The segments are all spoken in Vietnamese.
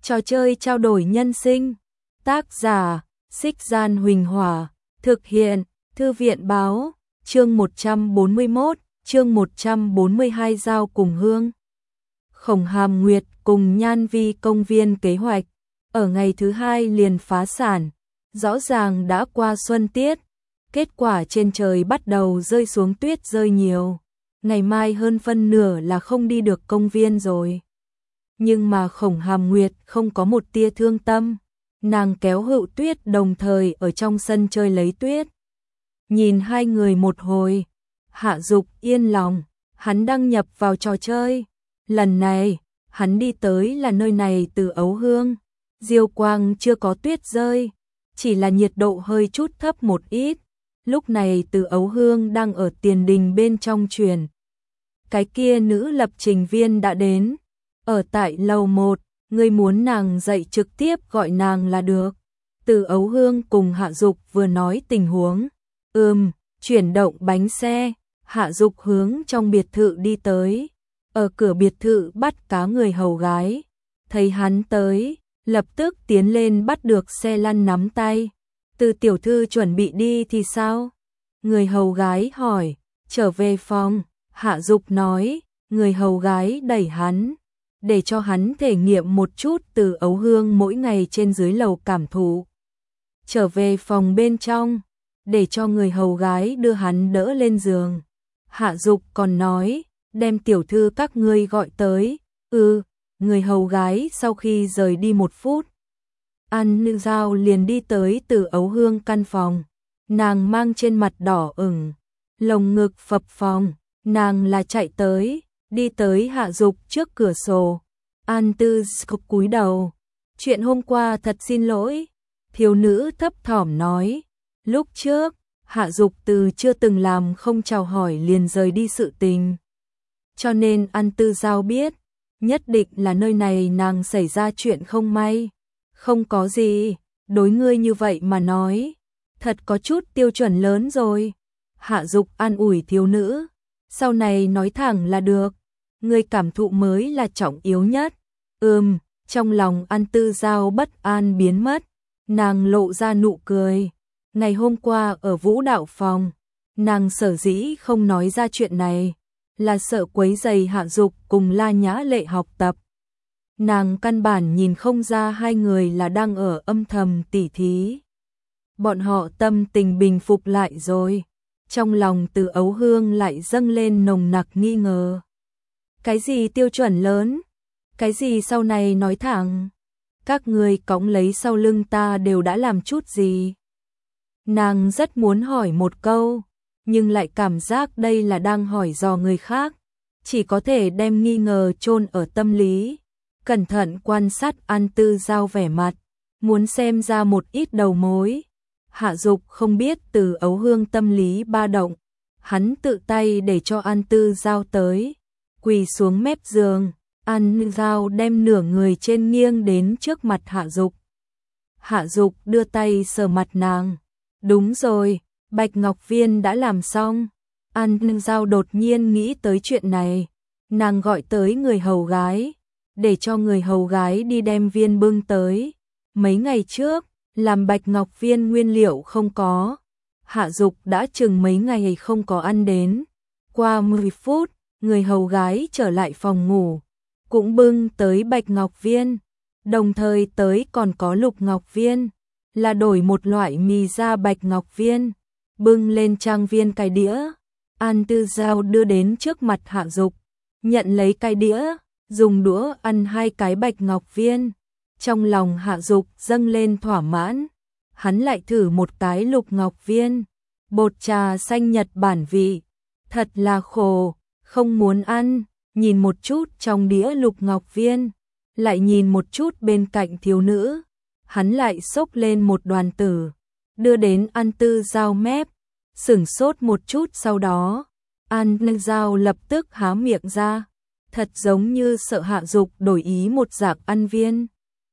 Trò chơi trao đổi nhân sinh. Tác giả: Xích Gian Huỳnh Hỏa. Thực hiện: Thư viện báo. Chương 141, chương 142 Giao cùng hương. Khổng Hàm Nguyệt cùng Nhan Vi công viên kế hoạch. Ở ngày thứ hai liền phá sản. Rõ ràng đã qua xuân tiết. Kết quả trên trời bắt đầu rơi xuống tuyết rơi nhiều. Ngày mai hơn phân nửa là không đi được công viên rồi. Nhưng mà Khổng Hàm Nguyệt không có một tia thương tâm. Nàng kéo Hựu Tuyết đồng thời ở trong sân chơi lấy tuyết. Nhìn hai người một hồi, Hạ Dục yên lòng, hắn đăng nhập vào trò chơi. Lần này, hắn đi tới là nơi này Từ Ấu Hương. Diêu quang chưa có tuyết rơi, chỉ là nhiệt độ hơi chút thấp một ít. Lúc này Từ Ấu Hương đang ở tiền đình bên trong truyền. Cái kia nữ lập trình viên đã đến. Ở tại lầu 1, người muốn nàng dậy trực tiếp gọi nàng là được. Từ Ấu Hương cùng Hạ Dục vừa nói tình huống. Chuyển động bánh xe, Hạ Dục hướng trong biệt thự đi tới. Ở cửa biệt thự bắt cá người hầu gái. Thấy hắn tới, lập tức tiến lên bắt được xe lăn nắm tay. Từ tiểu thư chuẩn bị đi thì sao? Người hầu gái hỏi. Trở về phòng, Hạ Dục nói. Người hầu gái đẩy hắn, để cho hắn thể nghiệm một chút Từ Ấu Hương mỗi ngày trên dưới lầu cảm thụ. Trở về phòng bên trong, để cho người hầu gái đưa hắn đỡ lên giường. Hạ Dục còn nói, đem tiểu thư các ngươi gọi tới. Người hầu gái sau khi rời đi 1 phút. An Nữ Giao liền đi tới Từ Ấu Hương căn phòng. Nàng mang trên mặt đỏ ửng, lồng ngực phập phồng, nàng là chạy tới, đi tới Hạ Dục trước cửa sổ. An Tư cúi đầu. Chuyện hôm qua thật xin lỗi. Thiếu nữ thấp thỏm nói. Lúc trước, Hạ Dục từ chưa từng làm không chào hỏi liền rời đi sự tình. Cho nên An Tư Giao biết, nhất định là nơi này nàng xảy ra chuyện không may. Không có gì, đối ngươi như vậy mà nói, thật có chút tiêu chuẩn lớn rồi. Hạ Dục an ủi thiếu nữ, sau này nói thẳng là được, ngươi cảm thụ mới là trọng yếu nhất. Trong lòng An Tư Giao bất an biến mất, nàng lộ ra nụ cười. Ngày hôm qua ở vũ đạo phòng, nàng sở dĩ không nói ra chuyện này, là sợ quấy rầy Hạ Dục cùng La Nhã Lệ học tập. Nàng căn bản nhìn không ra hai người là đang ở âm thầm tỉ thí. Bọn họ tâm tình bình phục lại rồi. Trong lòng Từ Ấu Hương lại dâng lên nồng nặc nghi ngờ. Cái gì tiêu chuẩn lớn? Cái gì sau này nói thẳng? Các người cõng lấy sau lưng ta đều đã làm chút gì? Nàng rất muốn hỏi một câu, nhưng lại cảm giác đây là đang hỏi dò người khác. Chỉ có thể đem nghi ngờ chôn ở tâm lý. Cẩn thận quan sát An Tư Giao vẻ mặt, muốn xem ra một ít đầu mối. Hạ Dục không biết Từ Ấu Hương tâm lý ba động, hắn tự tay để cho An Tư Giao tới, quỳ xuống mép giường. An Giao đem nửa người trên nghiêng đến trước mặt Hạ Dục. Hạ Dục đưa tay sờ mặt nàng. Đúng rồi, Bạch Ngọc Viên đã làm xong. An Giao đột nhiên nghĩ tới chuyện này, nàng gọi tới người hầu gái, để cho người hầu gái đi đem viên bưng tới. Mấy ngày trước, làm Bạch Ngọc Viên nguyên liệu không có, Hạ Dục đã chừng mấy ngày không có ăn đến. Qua 10 phút, người hầu gái trở lại phòng ngủ, cũng bưng tới Bạch Ngọc Viên, đồng thời tới còn có Lục Ngọc Viên, là đổi một loại mì ra Bạch Ngọc Viên, bưng lên trang viên cái đĩa. An Tư Giao đưa đến trước mặt Hạ Dục, nhận lấy cái đĩa, dùng đũa ăn 2 cái Bạch Ngọc Viên. Trong lòng Hạ Dục dâng lên thỏa mãn, hắn lại thử một cái Lục Ngọc Viên, bột trà xanh Nhật Bản vị, thật là khổ, không muốn ăn. Nhìn một chút trong đĩa Lục Ngọc Viên, lại nhìn một chút bên cạnh thiếu nữ, hắn lại xốc lên một đoàn tử, đưa đến An Tư Giao mép, sửng sốt một chút sau đó, An Tư Giao lập tức há miệng ra, thật giống như sợ Hạ Dục đổi ý một dạng ăn viên.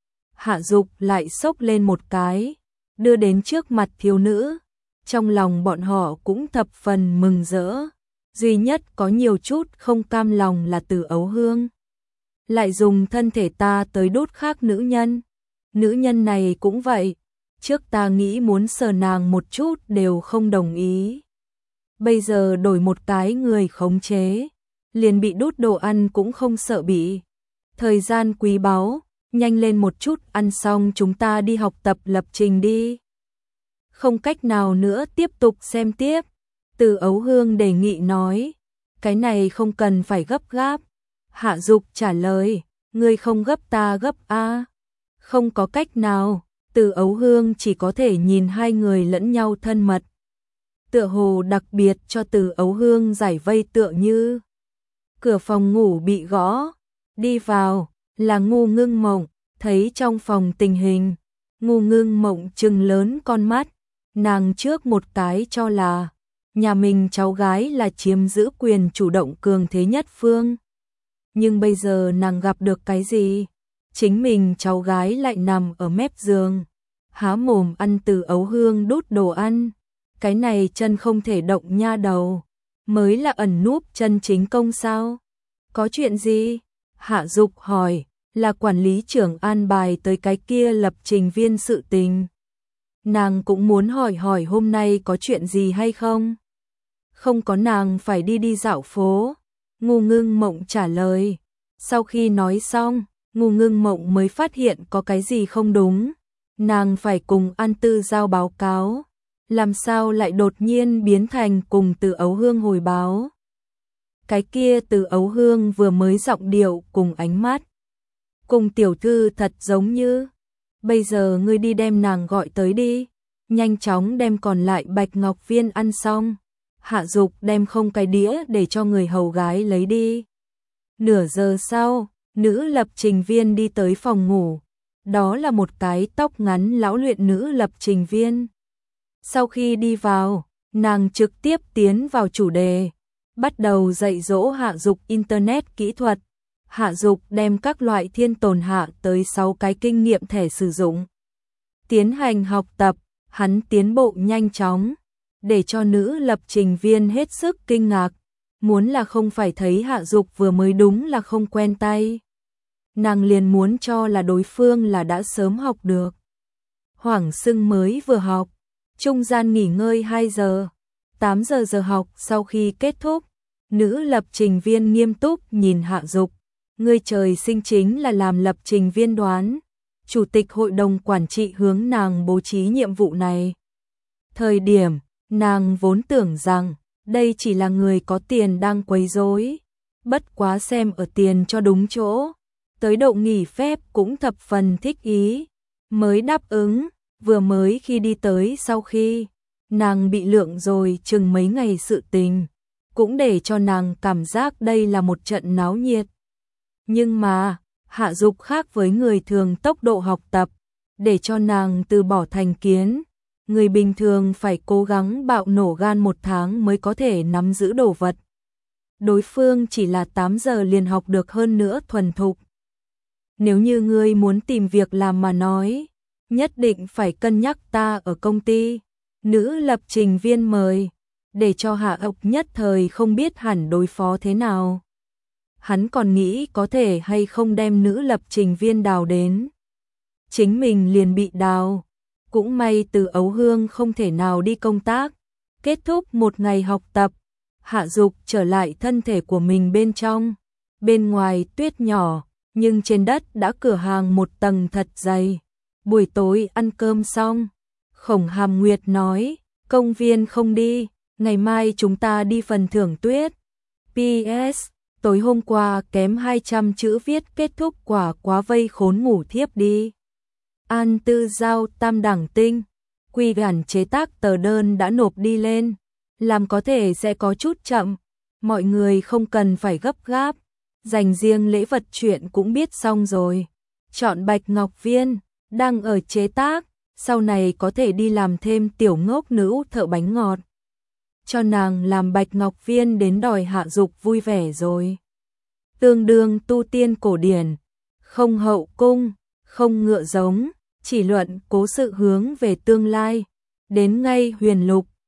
Hạ Dục lại xốc lên một cái, đưa đến trước mặt thiếu nữ, trong lòng bọn họ cũng thập phần mừng rỡ. Duy nhất có nhiều chút không cam lòng là Từ Ấu Hương. lại dùng thân thể ta tới đốt khác nữ nhân. Nữ nhân này cũng vậy, trước ta nghĩ muốn sờ nàng một chút đều không đồng ý. Bây giờ đổi một cái người khống chế, liền bị đốt đồ ăn cũng không sợ bị. Thời gian quý báu, nhanh lên một chút, ăn xong chúng ta đi học tập lập trình đi. Không cách nào nữa, tiếp tục xem tiếp. Từ Ấu Hương đề nghị nói, cái này không cần phải gấp gáp. Hạ Dục trả lời, ngươi không gấp ta gấp a. Không có cách nào, Từ Ấu Hương chỉ có thể nhìn hai người lẫn nhau thân mật. Tựa hồ đặc biệt cho Từ Ấu Hương giải vây, tựa như cửa phòng ngủ bị gõ, đi vào là Ngô Ngưng Mộng, thấy trong phòng tình hình, Ngô Ngưng Mộng trừng lớn con mắt, nàng trước một cái cho là nhà mình cháu gái là chiếm giữ quyền chủ động cường thế nhất phương. Nhưng bây giờ nàng gặp được cái gì? Chính mình cháu gái lại nằm ở mép giường, há mồm ăn Từ Ấu Hương đút đồ ăn. Cái này chân không thể động nha đầu, mới là ẩn núp chân chính công sao? Có chuyện gì? Hạ Dục hỏi, là quản lý trưởng an bài tới cái kia lập trình viên sự tình. Nàng cũng muốn hỏi hỏi hôm nay có chuyện gì hay không? Không có, nàng phải đi dạo phố. Ngô Ngưng Mộng trả lời. Sau khi nói xong, Ngô Ngưng Mộng mới phát hiện có cái gì không đúng. Nàng phải cùng An Tư giao báo cáo. Làm sao lại đột nhiên biến thành cùng Từ Ấu Hương hồi báo? Cái kia Từ Ấu Hương vừa mới giọng điệu cùng ánh mắt, cùng tiểu thư thật giống như. Bây giờ ngươi đi đem nàng gọi tới đi, nhanh chóng đem còn lại bạch ngọc viên ăn xong. Hạ Dục đem không cái đĩa để cho người hầu gái lấy đi. Nửa giờ sau, nữ lập trình viên đi tới phòng ngủ. Đó là một cái tóc ngắn lão luyện nữ lập trình viên. Sau khi đi vào, nàng trực tiếp tiến vào chủ đề, bắt đầu dạy dỗ Hạ Dục Internet kỹ thuật. Hạ Dục đem các loại thiên tồn hạ tới 6 cái kinh nghiệm thẻ sử dụng. Tiến hành học tập, hắn tiến bộ nhanh chóng, để cho nữ lập trình viên hết sức kinh ngạc. Muốn là không phải thấy Hạ Dục vừa mới đúng là không quen tay. Nàng liền muốn cho là đối phương là đã sớm học được. Hoảng Sưng mới vừa học, trung gian nghỉ ngơi 2 giờ, 8 giờ giờ học sau khi kết thúc, nữ lập trình viên nghiêm túc nhìn Hạ Dục. Ngươi trời sinh chính là làm lập trình viên đoán. Chủ tịch hội đồng quản trị hướng nàng bố trí nhiệm vụ này. Thời điểm, nàng vốn tưởng rằng đây chỉ là người có tiền đang quấy rối. Bất quá xem ở tiền cho đúng chỗ, tới độ nghỉ phép cũng thập phần thích ý, mới đáp ứng. Vừa mới khi đi tới sau khi nàng bị lượng rồi chừng mấy ngày sự tình, cũng để cho nàng cảm giác đây là một trận náo nhiệt. Nhưng mà, Hạ Dục khác với người thường tốc độ học tập, để cho nàng từ bỏ thành kiến. Người bình thường phải cố gắng bạo nổ gan 1 tháng mới có thể nắm giữ đồ vật. Đối phương chỉ là 8 giờ liền học được, hơn nữa thuần thục. Nếu như ngươi muốn tìm việc làm mà nói, nhất định phải cân nhắc ta ở công ty. Nữ lập trình viên mời, để cho Hạ Dục nhất thời không biết hẳn đối phó thế nào. Hắn còn nghĩ có thể hay không đem nữ lập trình viên đào đến. Chính mình liền bị đào. Cũng may Từ Ấu Hương không thể nào đi công tác. Kết thúc một ngày học tập, Hạ Dục trở lại thân thể của mình bên trong. Bên ngoài tuyết nhỏ, nhưng trên đất đã cửa hàng một tầng thật dày. Buổi tối ăn cơm xong, Khổng Hàm Nguyệt nói, công viên không đi, ngày mai chúng ta đi phần thưởng tuyết. PS, tối hôm qua kém 200 chữ viết kết thúc quả quá vây khốn ngủ thiếp đi. An Tư giao tam đẳng tinh, quy bản chế tác tờ đơn đã nộp đi lên, làm có thể sẽ có chút chậm, mọi người không cần phải gấp gáp, dành riêng lễ vật chuyện cũng biết xong rồi. Chọn bạch ngọc viên, đang ở chế tác, sau này có thể đi làm thêm tiểu ngốc nữ thợ bánh ngọt. Cho nàng làm bạch ngọc viên đến đòi Hạ Dục vui vẻ rồi. Tương đương tu tiên cổ điển, không hậu cung, không ngựa giống, chỉ luận cố sự hướng về tương lai, đến ngay huyền lục,